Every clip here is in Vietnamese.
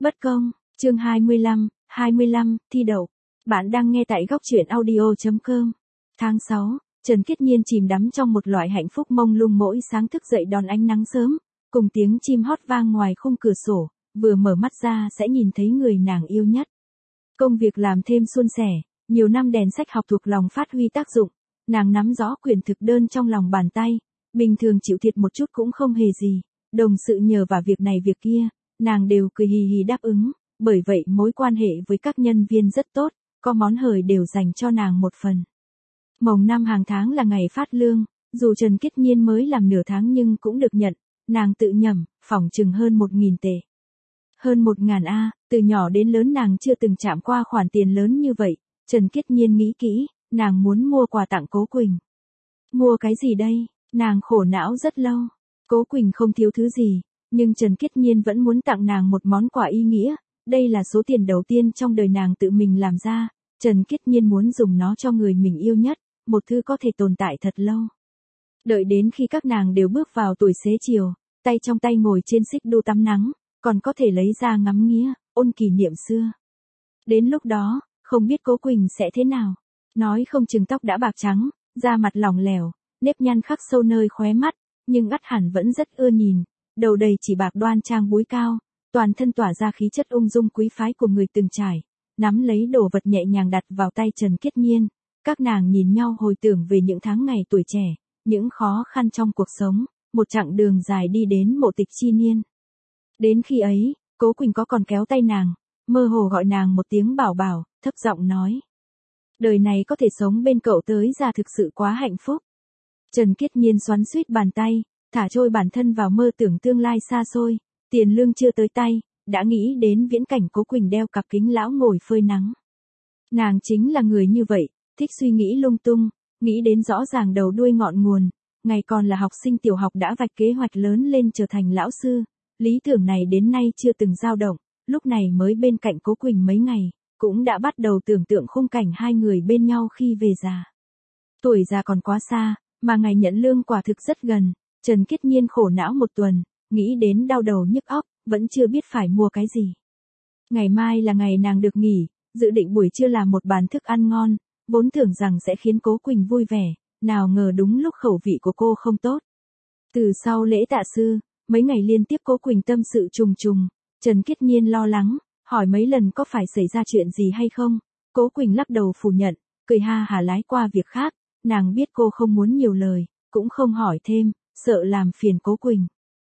Bất công, chương 25, thi đậu. Bạn đang nghe tại góc truyện audio.com. Tháng 6, Trần Kiết Nhiên chìm đắm trong một loại hạnh phúc mông lung mỗi sáng thức dậy đón ánh nắng sớm, cùng tiếng chim hót vang ngoài khung cửa sổ, vừa mở mắt ra sẽ nhìn thấy người nàng yêu nhất. Công việc làm thêm suôn sẻ, nhiều năm đèn sách học thuộc lòng phát huy tác dụng, nàng nắm rõ quyển thực đơn trong lòng bàn tay, bình thường chịu thiệt một chút cũng không hề gì, đồng sự nhờ vào việc này việc kia, nàng đều cười hì hì đáp ứng, bởi vậy mối quan hệ với các nhân viên rất tốt, có món hời đều dành cho nàng một phần. Mồng 5 hàng tháng là ngày phát lương, dù Trần Kiết Nhiên mới làm nửa tháng nhưng cũng được nhận, nàng tự nhẩm, phỏng chừng hơn 1.000 tệ. Hơn 1.000 A, từ nhỏ đến lớn nàng chưa từng chạm qua khoản tiền lớn như vậy, Trần Kiết Nhiên nghĩ kỹ, nàng muốn mua quà tặng Cố Quỳnh. Mua cái gì đây? Nàng khổ não rất lâu. Cố Quỳnh không thiếu thứ gì, nhưng Trần Kiết Nhiên vẫn muốn tặng nàng một món quà ý nghĩa, đây là số tiền đầu tiên trong đời nàng tự mình làm ra, Trần Kiết Nhiên muốn dùng nó cho người mình yêu nhất, một thứ có thể tồn tại thật lâu. Đợi đến khi các nàng đều bước vào tuổi xế chiều, tay trong tay ngồi trên xích đu tắm nắng, còn có thể lấy ra ngắm nghía, ôn kỷ niệm xưa. Đến lúc đó, không biết Cố Quỳnh sẽ thế nào. Nói không chừng tóc đã bạc trắng, da mặt lỏng lẻo, nếp nhăn khắc sâu nơi khóe mắt, nhưng ắt hẳn vẫn rất ưa nhìn, đầu đầy chỉ bạc đoan trang búi cao, toàn thân tỏa ra khí chất ung dung quý phái của người từng trải, nắm lấy đồ vật nhẹ nhàng đặt vào tay Trần Kiết Nhiên, các nàng nhìn nhau hồi tưởng về những tháng ngày tuổi trẻ, những khó khăn trong cuộc sống, một chặng đường dài đi đến mộ tịch chi niên. Đến khi ấy, Cố Quỳnh có còn kéo tay nàng, mơ hồ gọi nàng một tiếng bảo bảo, thấp giọng nói. Đời này có thể sống bên cậu tới già thực sự quá hạnh phúc. Trần Kiết Nhiên xoắn xuýt bàn tay, thả trôi bản thân vào mơ tưởng tương lai xa xôi, tiền lương chưa tới tay, đã nghĩ đến viễn cảnh Cố Quỳnh đeo cặp kính lão ngồi phơi nắng. Nàng chính là người như vậy, thích suy nghĩ lung tung, nghĩ đến rõ ràng đầu đuôi ngọn nguồn, ngày còn là học sinh tiểu học đã vạch kế hoạch lớn lên trở thành lão sư, lý tưởng này đến nay chưa từng dao động, lúc này mới bên cạnh Cố Quỳnh mấy ngày, cũng đã bắt đầu tưởng tượng khung cảnh hai người bên nhau khi về già. Tuổi già còn quá xa, mà ngày nhận lương quả thực rất gần, Trần Kiết Nhiên khổ não một tuần, nghĩ đến đau đầu nhức óc, vẫn chưa biết phải mua cái gì. Ngày mai là ngày nàng được nghỉ, dự định buổi trưa làm một bàn thức ăn ngon, vốn tưởng rằng sẽ khiến Cố Quỳnh vui vẻ, nào ngờ đúng lúc khẩu vị của cô không tốt. Từ sau lễ tạ sư, mấy ngày liên tiếp Cố Quỳnh tâm sự trùng trùng, Trần Kiết Nhiên lo lắng, hỏi mấy lần có phải xảy ra chuyện gì hay không, Cố Quỳnh lắc đầu phủ nhận, cười ha hả lái qua việc khác, nàng biết cô không muốn nhiều lời, cũng không hỏi thêm, sợ làm phiền Cố Quỳnh.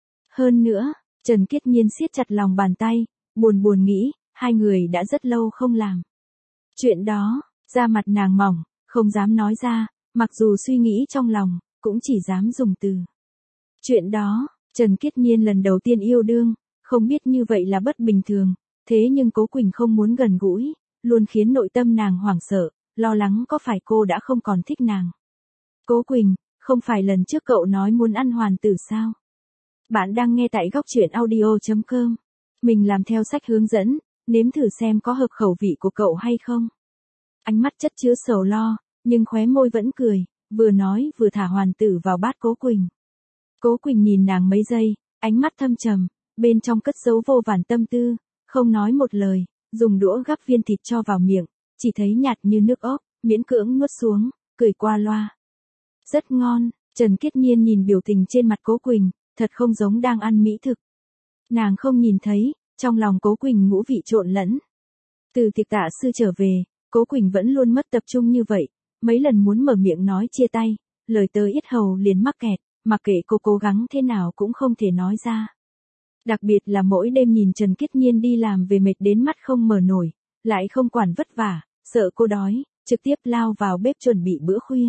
Hơn nữa, Trần Kiết Nhiên siết chặt lòng bàn tay, buồn buồn nghĩ, hai người đã rất lâu không làm. Chuyện đó, da mặt nàng mỏng, không dám nói ra, mặc dù suy nghĩ trong lòng, cũng chỉ dám dùng từ. Chuyện đó, Trần Kiết Nhiên lần đầu tiên yêu đương, không biết như vậy là bất bình thường, thế nhưng Cố Quỳnh không muốn gần gũi, luôn khiến nội tâm nàng hoảng sợ, lo lắng có phải cô đã không còn thích nàng. Cố Quỳnh, không phải lần trước cậu nói muốn ăn hoàn tử sao? Bạn đang nghe tại góc truyện audio.com. Mình làm theo sách hướng dẫn, nếm thử xem có hợp khẩu vị của cậu hay không. Ánh mắt chất chứa sầu lo, nhưng khóe môi vẫn cười, vừa nói vừa thả hoàn tử vào bát Cố Quỳnh. Cố Quỳnh nhìn nàng mấy giây, ánh mắt thâm trầm, bên trong cất giấu vô vàn tâm tư, không nói một lời, dùng đũa gắp viên thịt cho vào miệng, chỉ thấy nhạt như nước ốc, miễn cưỡng nuốt xuống, cười qua loa. Rất ngon, Trần Kiết Nhiên nhìn biểu tình trên mặt Cố Quỳnh, thật không giống đang ăn mỹ thực. Nàng không nhìn thấy, trong lòng Cố Quỳnh ngũ vị trộn lẫn. Từ tiệc tạ sư trở về, Cố Quỳnh vẫn luôn mất tập trung như vậy, mấy lần muốn mở miệng nói chia tay, lời tới yết hầu liền mắc kẹt, mặc kệ cô cố gắng thế nào cũng không thể nói ra. Đặc biệt là mỗi đêm nhìn Trần Kiết Nhiên đi làm về mệt đến mắt không mở nổi, lại không quản vất vả, sợ cô đói, trực tiếp lao vào bếp chuẩn bị bữa khuya.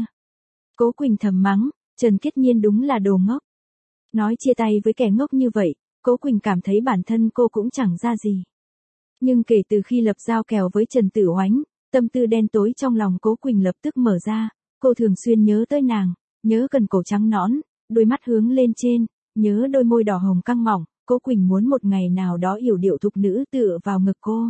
Cố Quỳnh thầm mắng, Trần Kiết Nhiên đúng là đồ ngốc. Nói chia tay với kẻ ngốc như vậy, Cố Quỳnh cảm thấy bản thân cô cũng chẳng ra gì. Nhưng kể từ khi lập giao kèo với Trần Tử Oánh, tâm tư đen tối trong lòng Cố Quỳnh lập tức mở ra, cô thường xuyên nhớ tới nàng, nhớ cần cổ trắng nõn, đôi mắt hướng lên trên, nhớ đôi môi đỏ hồng căng mỏng, Cố Quỳnh muốn một ngày nào đó yểu điệu thục nữ tựa vào ngực cô.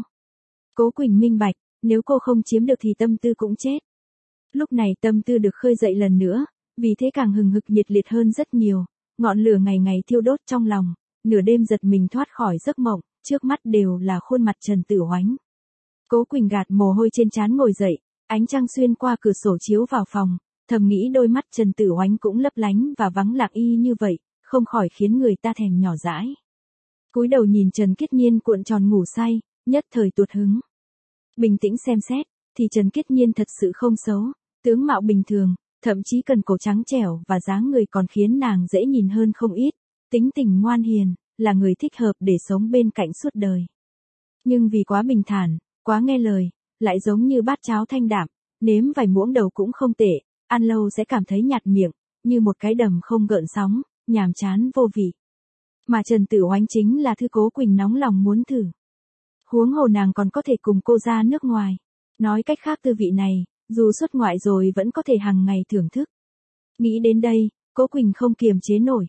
Cố Quỳnh minh bạch, nếu cô không chiếm được thì tâm tư cũng chết. Lúc này tâm tư được khơi dậy lần nữa, vì thế càng hừng hực nhiệt liệt hơn rất nhiều, ngọn lửa ngày ngày thiêu đốt trong lòng, nửa đêm giật mình thoát khỏi giấc mộng, trước mắt đều là khuôn mặt Trần Tử Oánh. Cố Quỳnh gạt mồ hôi trên trán ngồi dậy, ánh trăng xuyên qua cửa sổ chiếu vào phòng, thầm nghĩ đôi mắt Trần Tử Oánh cũng lấp lánh và vắng lặng y như vậy, không khỏi khiến người ta thèm nhỏ dãi. Cúi đầu nhìn Trần Kiết Nhiên cuộn tròn ngủ say, nhất thời tuột hứng. Bình tĩnh xem xét, thì Trần Kiết Nhiên thật sự không xấu, tướng mạo bình thường, thậm chí cần cổ trắng trẻo và dáng người còn khiến nàng dễ nhìn hơn không ít, tính tình ngoan hiền, là người thích hợp để sống bên cạnh suốt đời. Nhưng vì quá bình thản, quá nghe lời, lại giống như bát cháo thanh đạm, nếm vài muỗng đầu cũng không tệ, ăn lâu sẽ cảm thấy nhạt miệng, như một cái đầm không gợn sóng, nhàm chán vô vị. Mà Trần Tử Oánh chính là thứ Cố Quỳnh nóng lòng muốn thử. Huống hồ nàng còn có thể cùng cô ra nước ngoài. Nói cách khác tư vị này, dù xuất ngoại rồi vẫn có thể hàng ngày thưởng thức. Nghĩ đến đây, Cố Quỳnh không kiềm chế nổi.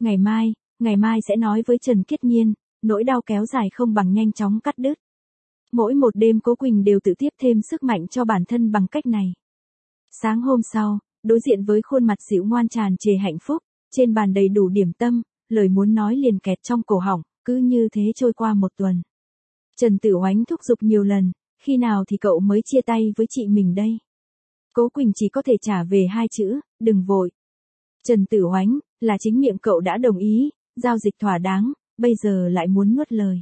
Ngày mai sẽ nói với Trần Kiết Nhiên, nỗi đau kéo dài không bằng nhanh chóng cắt đứt. Mỗi một đêm Cố Quỳnh đều tự tiếp thêm sức mạnh cho bản thân bằng cách này. Sáng hôm sau, đối diện với khuôn mặt dịu ngoan tràn trề hạnh phúc, trên bàn đầy đủ điểm tâm, lời muốn nói liền kẹt trong cổ họng, cứ như thế trôi qua một tuần. Trần Tử Oánh thúc giục nhiều lần, khi nào thì cậu mới chia tay với chị mình đây? Cố Quỳnh chỉ có thể trả về hai chữ, đừng vội. Trần Tử Oánh, là chính miệng cậu đã đồng ý, giao dịch thỏa đáng, bây giờ lại muốn nuốt lời.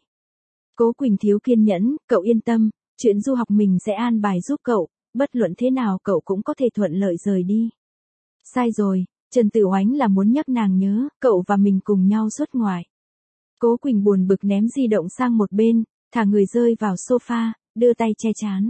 Cố Quỳnh thiếu kiên nhẫn, cậu yên tâm, chuyện du học mình sẽ an bài giúp cậu, bất luận thế nào cậu cũng có thể thuận lợi rời đi. Sai rồi, Trần Tử Oánh là muốn nhắc nàng nhớ, cậu và mình cùng nhau xuất ngoại. Cố Quỳnh buồn bực ném di động sang một bên, thả người rơi vào sofa, đưa tay che trán.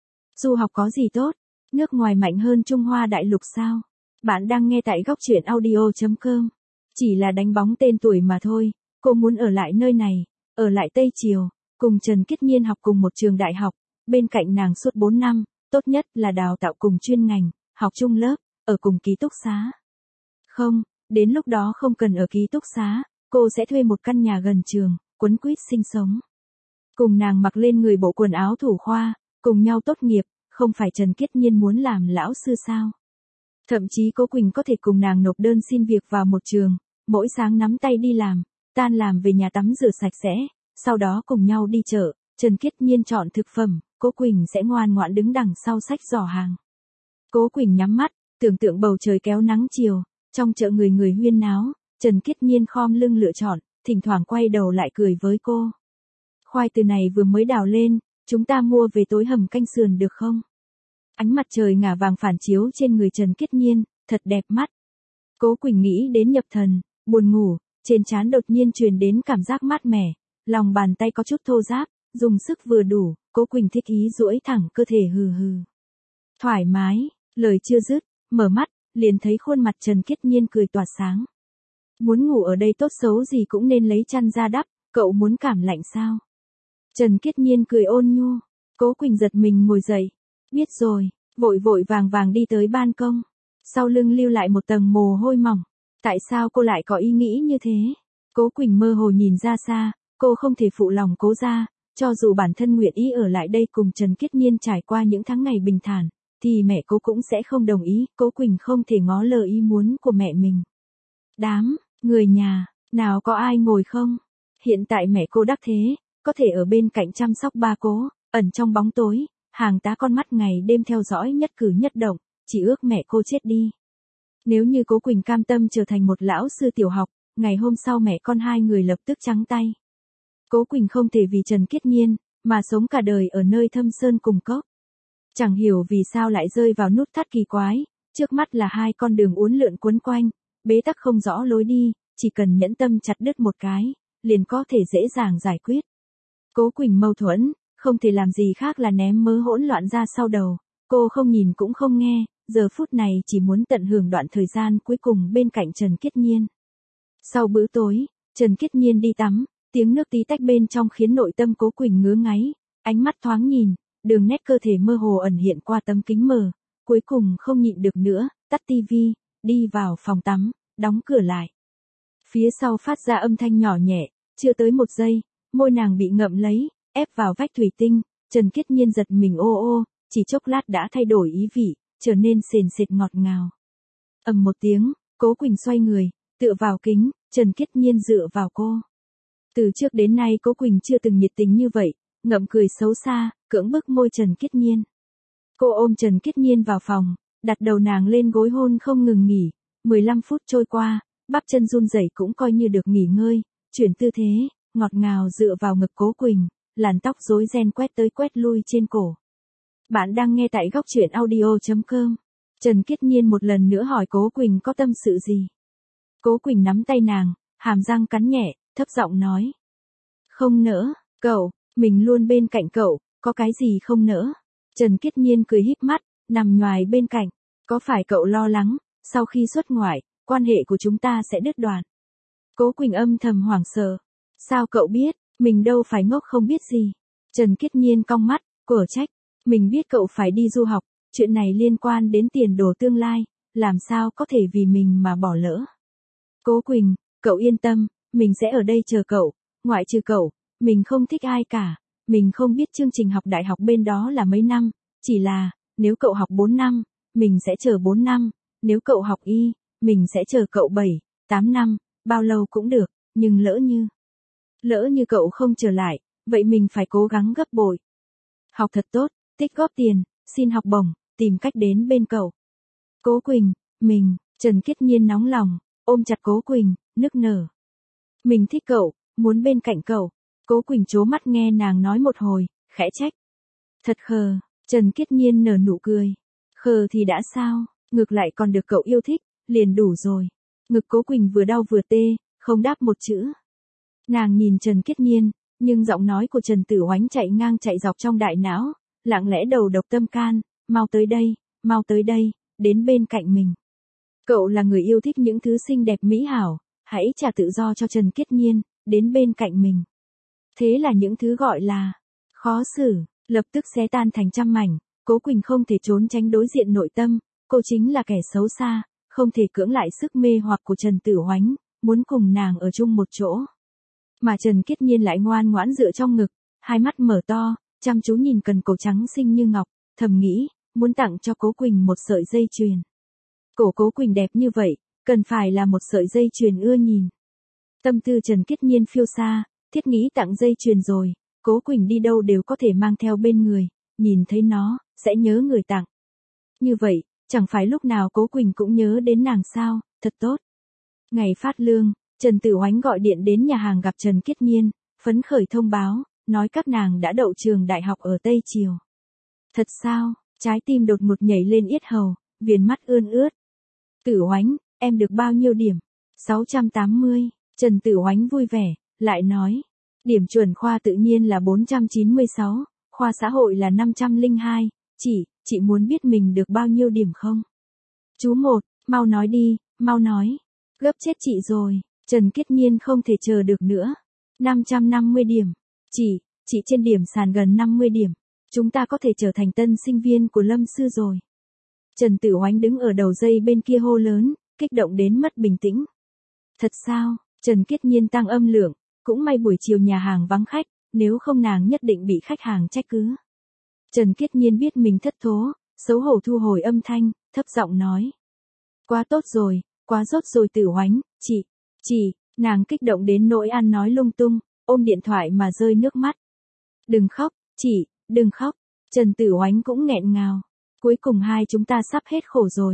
Du học có gì tốt? Nước ngoài mạnh hơn Trung Hoa đại lục sao? Bạn đang nghe tại góc truyện audio.com. Chỉ là đánh bóng tên tuổi mà thôi, cô muốn ở lại nơi này, ở lại Tây Triều, cùng Trần Kiết Nhiên học cùng một trường đại học, bên cạnh nàng suốt 4 năm, tốt nhất là đào tạo cùng chuyên ngành, học chung lớp, ở cùng ký túc xá. Không, đến lúc đó không cần ở ký túc xá, cô sẽ thuê một căn nhà gần trường, quấn quýt sinh sống. Cùng nàng mặc lên người bộ quần áo thủ khoa, cùng nhau tốt nghiệp, không phải Trần Kiết Nhiên muốn làm lão sư sao? Thậm chí Cố Quỳnh có thể cùng nàng nộp đơn xin việc vào một trường, mỗi sáng nắm tay đi làm, tan làm về nhà tắm rửa sạch sẽ, sau đó cùng nhau đi chợ, Trần Kiết Nhiên chọn thực phẩm, Cố Quỳnh sẽ ngoan ngoãn đứng đằng sau xách giỏ hàng. Cố Quỳnh nhắm mắt, tưởng tượng bầu trời kéo nắng chiều, trong chợ người người huyên náo, Trần Kiết Nhiên khom lưng lựa chọn, thỉnh thoảng quay đầu lại cười với cô. Khoai từ này vừa mới đào lên, chúng ta mua về tối hầm canh sườn được không? Ánh mặt trời ngả vàng phản chiếu trên người Trần Kiết Nhiên, thật đẹp mắt. Cố Quỳnh nghĩ đến nhập thần, buồn ngủ, trên trán đột nhiên truyền đến cảm giác mát mẻ, lòng bàn tay có chút thô ráp, dùng sức vừa đủ, Cố Quỳnh thích ý duỗi thẳng cơ thể hừ hừ. Thoải mái, lời chưa dứt, mở mắt, liền thấy khuôn mặt Trần Kiết Nhiên cười tỏa sáng. Muốn ngủ ở đây tốt xấu gì cũng nên lấy chăn ra đắp, cậu muốn cảm lạnh sao? Trần Kiết Nhiên cười ôn nhu, Cố Quỳnh giật mình ngồi dậy. Biết rồi, vội vội vàng vàng đi tới ban công. Sau lưng lưu lại một tầng mồ hôi mỏng. Tại sao cô lại có ý nghĩ như thế? Cố Quỳnh mơ hồ nhìn ra xa, cô không thể phụ lòng Cố gia, cho dù bản thân nguyện ý ở lại đây cùng Trần Kiết Nhiên trải qua những tháng ngày bình thản, thì mẹ cô cũng sẽ không đồng ý, Cố Quỳnh không thể ngó lờ ý muốn của mẹ mình. Người nhà, nào có ai ngồi không? Hiện tại mẹ cô đắc thế, có thể ở bên cạnh chăm sóc ba Cố, ẩn trong bóng tối, hàng tá con mắt ngày đêm theo dõi nhất cử nhất động, chỉ ước mẹ cô chết đi. Nếu như Cố Quỳnh cam tâm trở thành một lão sư tiểu học, ngày hôm sau mẹ con hai người lập tức trắng tay. Cố Quỳnh không thể vì Trần Kiết Nhiên, mà sống cả đời ở nơi thâm sơn cùng cốc. Chẳng hiểu vì sao lại rơi vào nút thắt kỳ quái, trước mắt là hai con đường uốn lượn quấn quanh, bế tắc không rõ lối đi, chỉ cần nhẫn tâm chặt đứt một cái, liền có thể dễ dàng giải quyết. Cố Quỳnh mâu thuẫn, không thể làm gì khác là ném mớ hỗn loạn ra sau đầu, cô không nhìn cũng không nghe, giờ phút này chỉ muốn tận hưởng đoạn thời gian cuối cùng bên cạnh Trần Kiết Nhiên. Sau bữa tối, Trần Kiết Nhiên đi tắm, tiếng nước tí tách bên trong khiến nội tâm Cố Quỳnh ngứa ngáy, ánh mắt thoáng nhìn, đường nét cơ thể mơ hồ ẩn hiện qua tấm kính mờ, cuối cùng không nhịn được nữa, tắt tivi, đi vào phòng tắm, đóng cửa lại. Phía sau phát ra âm thanh nhỏ nhẹ, chưa tới một giây, môi nàng bị ngậm lấy, ép vào vách thủy tinh, Trần Kiết Nhiên giật mình ô ô, chỉ chốc lát đã thay đổi ý vị, trở nên sền sệt ngọt ngào. Ầm một tiếng, Cố Quỳnh xoay người, tựa vào kính, Trần Kiết Nhiên dựa vào cô. Từ trước đến nay Cố Quỳnh chưa từng nhiệt tình như vậy, ngậm cười xấu xa, cưỡng bức môi Trần Kiết Nhiên. Cô ôm Trần Kiết Nhiên vào phòng, đặt đầu nàng lên gối hôn không ngừng nghỉ. 15 phút trôi qua, bắp chân run rẩy cũng coi như được nghỉ ngơi, chuyển tư thế, ngọt ngào dựa vào ngực Cố Quỳnh, làn tóc rối ren quét tới quét lui trên cổ. Bạn đang nghe tại góc truyện audio.com. Trần Kiết Nhiên một lần nữa hỏi Cố Quỳnh có tâm sự gì. Cố Quỳnh nắm tay nàng, hàm răng cắn nhẹ, thấp giọng nói. Không nỡ, cậu, mình luôn bên cạnh cậu, có cái gì không nỡ. Trần Kiết Nhiên cười híp mắt, nằm nhoài bên cạnh. Có phải cậu lo lắng, sau khi xuất ngoại, quan hệ của chúng ta sẽ đứt đoạn? Cố Quỳnh âm thầm hoảng sợ. Sao cậu biết, mình đâu phải ngốc không biết gì. Trần Kiết Nhiên cong mắt, quở trách. Mình biết cậu phải đi du học, chuyện này liên quan đến tiền đồ tương lai, làm sao có thể vì mình mà bỏ lỡ. Cố Quỳnh, cậu yên tâm, mình sẽ ở đây chờ cậu, ngoại trừ cậu, mình không thích ai cả, mình không biết chương trình học đại học bên đó là mấy năm, chỉ là, nếu cậu học 4 năm, mình sẽ chờ 4 năm, nếu cậu học y, mình sẽ chờ cậu 7, 8 năm, bao lâu cũng được, nhưng lỡ như cậu không trở lại, vậy mình phải cố gắng gấp bội. Học thật tốt, tích góp tiền, xin học bổng, tìm cách đến bên cậu. Cố Quỳnh, Trần Kiết Nhiên nóng lòng, ôm chặt Cố Quỳnh, nức nở. Mình thích cậu, muốn bên cạnh cậu. Cố Quỳnh trố mắt nghe nàng nói một hồi, khẽ trách. Thật khờ, Trần Kiết Nhiên nở nụ cười. Khờ thì đã sao, ngược lại còn được cậu yêu thích, liền đủ rồi. Ngực Cố Quỳnh vừa đau vừa tê, không đáp một chữ. Nàng nhìn Trần Kiết Nhiên, nhưng giọng nói của Trần Tử Oánh chạy ngang chạy dọc trong đại não, lặng lẽ đầu độc tâm can, mau tới đây, đến bên cạnh mình. Cậu là người yêu thích những thứ xinh đẹp mỹ hảo, hãy trả tự do cho Trần Kiết Nhiên, đến bên cạnh mình. Thế là những thứ gọi là khó xử, lập tức xé tan thành trăm mảnh. Cố Quỳnh không thể trốn tránh đối diện nội tâm, cô chính là kẻ xấu xa, không thể cưỡng lại sức mê hoặc của Trần Tử Oánh, muốn cùng nàng ở chung một chỗ. Mà Trần Kiết Nhiên lại ngoan ngoãn dựa trong ngực, hai mắt mở to, chăm chú nhìn cần cổ trắng xinh như ngọc, thầm nghĩ, muốn tặng cho Cố Quỳnh một sợi dây chuyền. Cổ Cố Quỳnh đẹp như vậy, cần phải là một sợi dây chuyền ưa nhìn. Tâm tư Trần Kiết Nhiên phiêu xa, thiết nghĩ tặng dây chuyền rồi, Cố Quỳnh đi đâu đều có thể mang theo bên người, nhìn thấy nó, sẽ nhớ người tặng. Như vậy, chẳng phải lúc nào Cố Quỳnh cũng nhớ đến nàng sao, thật tốt. Ngày phát lương, Trần Tử Oánh gọi điện đến nhà hàng gặp Trần Kiết Nhiên, phấn khởi thông báo, nói các nàng đã đậu trường đại học ở Tây Triều. Thật sao, trái tim đột ngột nhảy lên yết hầu, viền mắt ươn ướt. Tử Oánh, em được bao nhiêu điểm? 680, Trần Tử Oánh vui vẻ, lại nói. Điểm chuẩn khoa tự nhiên là 496, khoa xã hội là 502, chị muốn biết mình được bao nhiêu điểm không? Chú một, mau nói đi, mau nói. Gấp chết chị rồi, Trần Kiết Nhiên không thể chờ được nữa. 550 điểm. Chị trên điểm sàn gần 50 điểm. Chúng ta có thể trở thành tân sinh viên của Lâm Sư rồi. Trần Tử Oánh đứng ở đầu dây bên kia hô lớn, kích động đến mất bình tĩnh. Thật sao, Trần Kiết Nhiên tăng âm lượng, cũng may buổi chiều nhà hàng vắng khách, nếu không nàng nhất định bị khách hàng trách cứ. Trần Kiết Nhiên biết mình thất thố, xấu hổ thu hồi âm thanh, thấp giọng nói. Quá tốt rồi, quá rốt rồi Tử Oánh, chị, nàng kích động đến nỗi ăn nói lung tung, ôm điện thoại mà rơi nước mắt. Đừng khóc, chị, đừng khóc, Trần Tử Oánh cũng nghẹn ngào. Cuối cùng hai chúng ta sắp hết khổ rồi,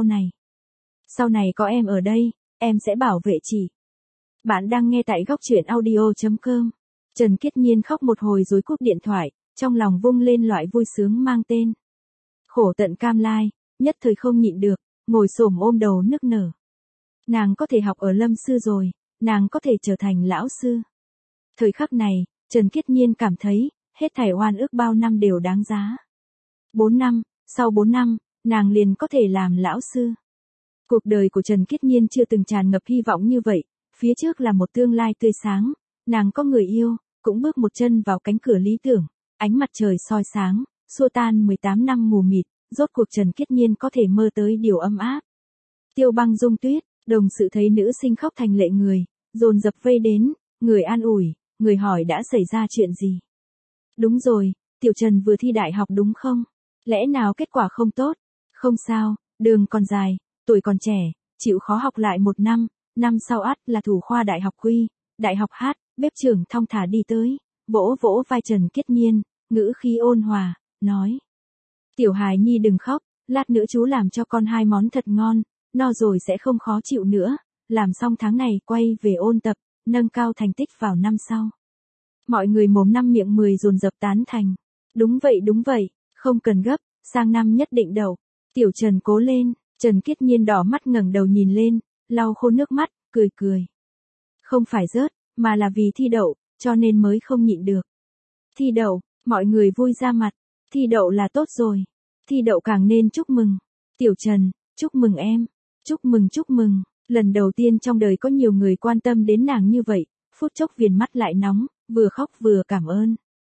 sau này có em ở đây, em sẽ bảo vệ chị. Bạn đang nghe tại góc truyện audio.com. Trần Kiết Nhiên khóc một hồi rồi cúp điện thoại, trong lòng vung lên loại vui sướng mang tên khổ tận cam lai, nhất thời không nhịn được, ngồi xổm ôm đầu nức nở. Nàng có thể học ở Lâm Sư rồi, nàng có thể trở thành lão sư. Thời khắc này, Trần Kiết Nhiên cảm thấy, hết thảy oan ức bao năm đều đáng giá. 4 năm, sau 4 năm, nàng liền có thể làm lão sư. Cuộc đời của Trần Kiết Nhiên chưa từng tràn ngập hy vọng như vậy, phía trước là một tương lai tươi sáng, nàng có người yêu, cũng bước một chân vào cánh cửa lý tưởng, ánh mặt trời soi sáng, xua tan 18 năm mù mịt, rốt cuộc Trần Kiết Nhiên có thể mơ tới điều ấm áp. Tiêu Băng Dung Tuyết, đồng sự thấy nữ sinh khóc thành lệ người, dồn dập vây đến, người an ủi, người hỏi đã xảy ra chuyện gì. Đúng rồi, Tiểu Trần vừa thi đại học đúng không? Lẽ nào kết quả không tốt? Không sao, đường còn dài, tuổi còn trẻ, chịu khó học lại 1 năm, năm sau ắt là thủ khoa đại học Quy, đại học H, Bếp trưởng thong thả đi tới, vỗ vỗ vai Trần Kiết Nhiên, ngữ khí ôn hòa, nói. Tiểu hài nhi đừng khóc, lát nữa chú làm cho con 2 món thật ngon, no rồi sẽ không khó chịu nữa, làm xong tháng này quay về ôn tập, nâng cao thành tích vào năm sau. Mọi người mồm năm miệng 10 dồn dập tán thành. Đúng vậy, không cần gấp, sang năm nhất định đậu. Tiểu Trần cố lên, Trần Kiết Nhiên đỏ mắt ngẩng đầu nhìn lên, lau khô nước mắt, cười. Không phải rớt, mà là vì thi đậu, cho nên mới không nhịn được. Thi đậu, mọi người vui ra mặt, thi đậu là tốt rồi. Thi đậu càng nên chúc mừng. Tiểu Trần, chúc mừng em. Chúc mừng. Lần đầu tiên trong đời có nhiều người quan tâm đến nàng như vậy, phút chốc viền mắt lại nóng, vừa khóc vừa cảm ơn.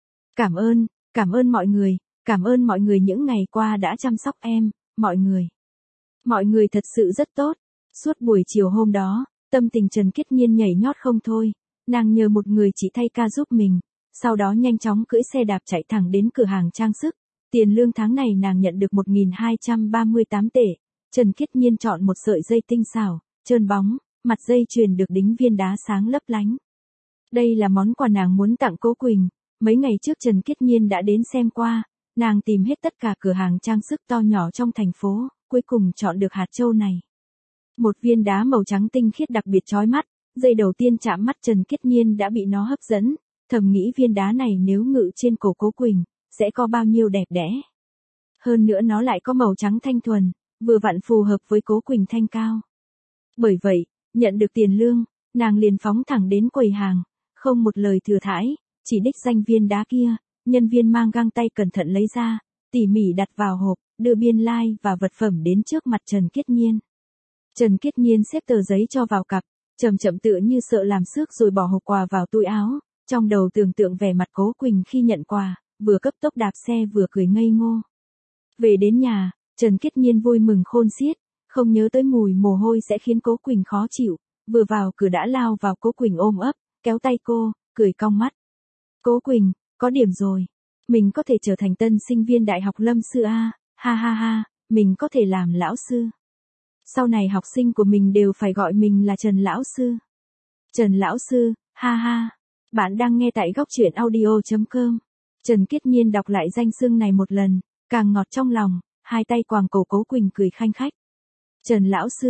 Cảm ơn mọi người, cảm ơn mọi người những ngày qua đã chăm sóc em, mọi người. Mọi người thật sự rất tốt. Suốt buổi chiều hôm đó, tâm tình Trần Kiết Nhiên nhảy nhót không thôi, nàng nhờ một người chị thay ca giúp mình, sau đó nhanh chóng cưỡi xe đạp chạy thẳng đến cửa hàng trang sức. Tiền lương tháng này nàng nhận được 1.238 tệ. Trần Kiết Nhiên chọn một sợi dây tinh xảo, trơn bóng, mặt dây chuyền được đính viên đá sáng lấp lánh. Đây là món quà nàng muốn tặng Cố Quỳnh. Mấy ngày trước Trần Kiết Nhiên đã đến xem qua, nàng tìm hết tất cả cửa hàng trang sức to nhỏ trong thành phố, cuối cùng chọn được hạt châu này. Một viên đá màu trắng tinh khiết đặc biệt chói mắt, giây đầu tiên chạm mắt Trần Kiết Nhiên đã bị nó hấp dẫn, thầm nghĩ viên đá này nếu ngự trên cổ Cố Quỳnh, sẽ có bao nhiêu đẹp đẽ. Hơn nữa nó lại có màu trắng thanh thuần, vừa vặn phù hợp với Cố Quỳnh thanh cao. Bởi vậy, nhận được tiền lương, nàng liền phóng thẳng đến quầy hàng, không một lời thừa thãi, chỉ đích danh viên đá kia, nhân viên mang găng tay cẩn thận lấy ra, tỉ mỉ đặt vào hộp, đưa biên lai và vật phẩm đến trước mặt Trần Kiết Nhiên. Trần Kiết Nhiên xếp tờ giấy cho vào cặp, chậm chậm tựa như sợ làm xước rồi bỏ hộp quà vào túi áo, trong đầu tưởng tượng vẻ mặt Cố Quỳnh khi nhận quà, vừa cấp tốc đạp xe vừa cười ngây ngô. Về đến nhà, Trần Kiết Nhiên vui mừng khôn xiết, không nhớ tới mùi mồ hôi sẽ khiến Cố Quỳnh khó chịu, vừa vào cửa đã lao vào Cố Quỳnh ôm ấp, kéo tay cô, cười cong mắt. Cố Quỳnh, có điểm rồi. Mình có thể trở thành tân sinh viên đại học Lâm Sư A, ha, mình có thể làm lão sư. Sau này học sinh của mình đều phải gọi mình là Trần Lão Sư. Trần Lão Sư, ha. Bạn đang nghe tại góc truyện audio.com. Trần Kiết Nhiên đọc lại danh xưng này một lần, càng ngọt trong lòng, hai tay quàng cổ Cố Quỳnh cười khanh khách. Trần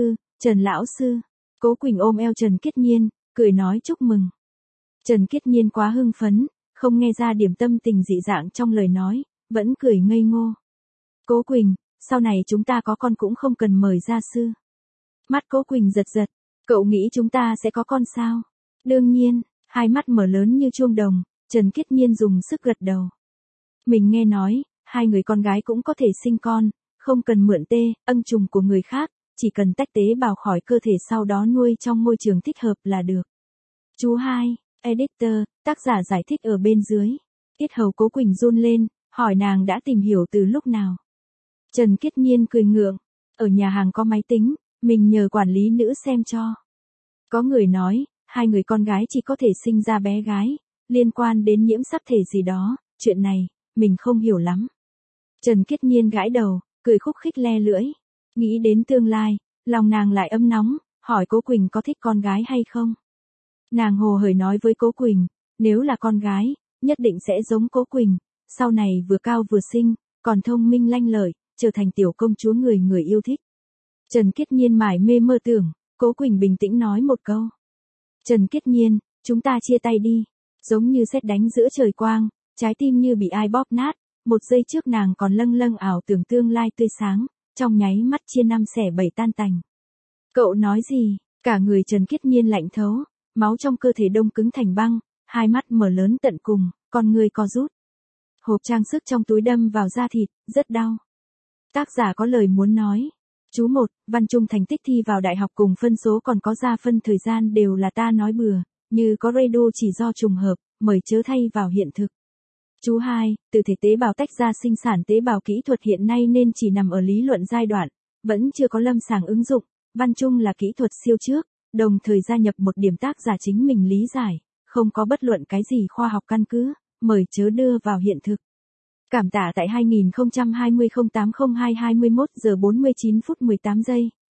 Lão Sư. Cố Quỳnh ôm eo Trần Kiết Nhiên, cười nói chúc mừng. Trần Kiết Nhiên quá hưng phấn, không nghe ra điểm tâm tình dị dạng trong lời nói, vẫn cười ngây ngô. Cố Quỳnh, sau này chúng ta có con cũng không cần mời gia sư. Mắt Cố Quỳnh giật, cậu nghĩ chúng ta sẽ có con sao? Đương nhiên, hai mắt mở lớn như chuông đồng, Trần Kiết Nhiên dùng sức gật đầu. Mình nghe nói, 2 người con gái cũng có thể sinh con, không cần mượn ân trùng của người khác, chỉ cần tách tế bào khỏi cơ thể sau đó nuôi trong môi trường thích hợp là được. Chú 2, editor, tác giả giải thích ở bên dưới. Yết hầu Cố Quỳnh run lên, hỏi nàng đã tìm hiểu từ lúc nào. Trần Kiết Nhiên cười ngượng, ở nhà hàng có máy tính, mình nhờ quản lý nữ xem cho. Có người nói, 2 người con gái chỉ có thể sinh ra bé gái, liên quan đến nhiễm sắc thể gì đó, chuyện này, mình không hiểu lắm. Trần Kiết Nhiên gãi đầu, cười khúc khích le lưỡi, nghĩ đến tương lai, lòng nàng lại ấm nóng, hỏi Cố Quỳnh có thích con gái hay không. Nàng hồ hởi nói với Cố Quỳnh, nếu là con gái, nhất định sẽ giống Cố Quỳnh, sau này vừa cao vừa xinh, còn thông minh lanh lợi, trở thành tiểu công chúa người yêu thích. Trần Kiết Nhiên mải mê mơ tưởng, Cố Quỳnh bình tĩnh nói một câu. Trần Kiết Nhiên, chúng ta chia tay đi. Giống như sét đánh giữa trời quang, trái tim như bị ai bóp nát, một giây trước nàng còn lâng ảo tưởng tương lai tươi sáng, trong nháy mắt chia 5 xẻ 7 tan tành. Cậu nói gì? Cả người Trần Kiết Nhiên lạnh thấu, máu trong cơ thể đông cứng thành băng, hai mắt mở lớn tận cùng, con người co rút. Hộp trang sức trong túi đâm vào da thịt, rất đau. Tác giả có lời muốn nói. Chú 1, Văn Trung thành tích thi vào đại học cùng phân số còn có ra phân thời gian đều là ta nói bừa, như có radio chỉ do trùng hợp, mời chớ thay vào hiện thực. Chú 2, từ thể tế bào tách ra sinh sản tế bào kỹ thuật hiện nay nên chỉ nằm ở lý luận giai đoạn, vẫn chưa có lâm sàng ứng dụng, Văn Trung là kỹ thuật siêu trước, đồng thời gia nhập một điểm tác giả chính mình lý giải, không có bất luận cái gì khoa học căn cứ, mời chớ đưa vào hiện thực. Cảm tạ tại 2020-08-02-21 giờ 49 phút 18 giây.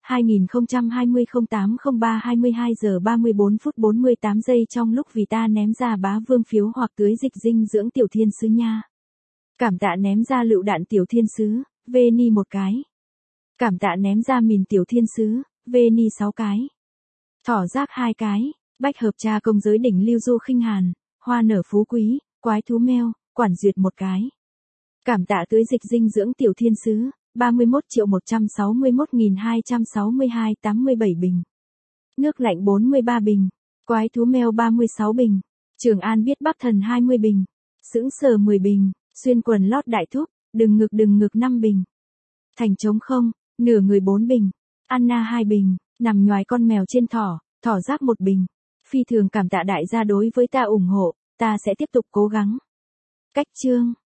2020-08-03-22 giờ 34 phút 48 giây trong lúc vì ta ném ra bá vương phiếu hoặc tưới dịch dinh dưỡng tiểu thiên sứ nha. Cảm tạ ném ra lựu đạn tiểu thiên sứ, Veni một cái. Cảm tạ ném ra mìn tiểu thiên sứ, Veni 6 cái. Thỏ rác 2 cái, bách hợp trà công giới đỉnh lưu du khinh hàn, hoa nở phú quý, quái thú meo, quản duyệt 1 cái. Cảm tạ tưới dịch dinh dưỡng tiểu thiên sứ, 31.161.262 87 bình. Nước lạnh 43 bình. Quái thú meo 36 bình. Trường An biết Bắc Thần 20 bình. Sững sờ 10 bình. Xuyên quần lót đại thúc, đừng ngực 5 bình. Thành trống không, nửa người 4 bình. Anna 2 bình. Nằm nhoài con mèo trên thỏ, thỏ rác 1 bình. Phi thường cảm tạ đại gia đối với ta ủng hộ, ta sẽ tiếp tục cố gắng. Cách chương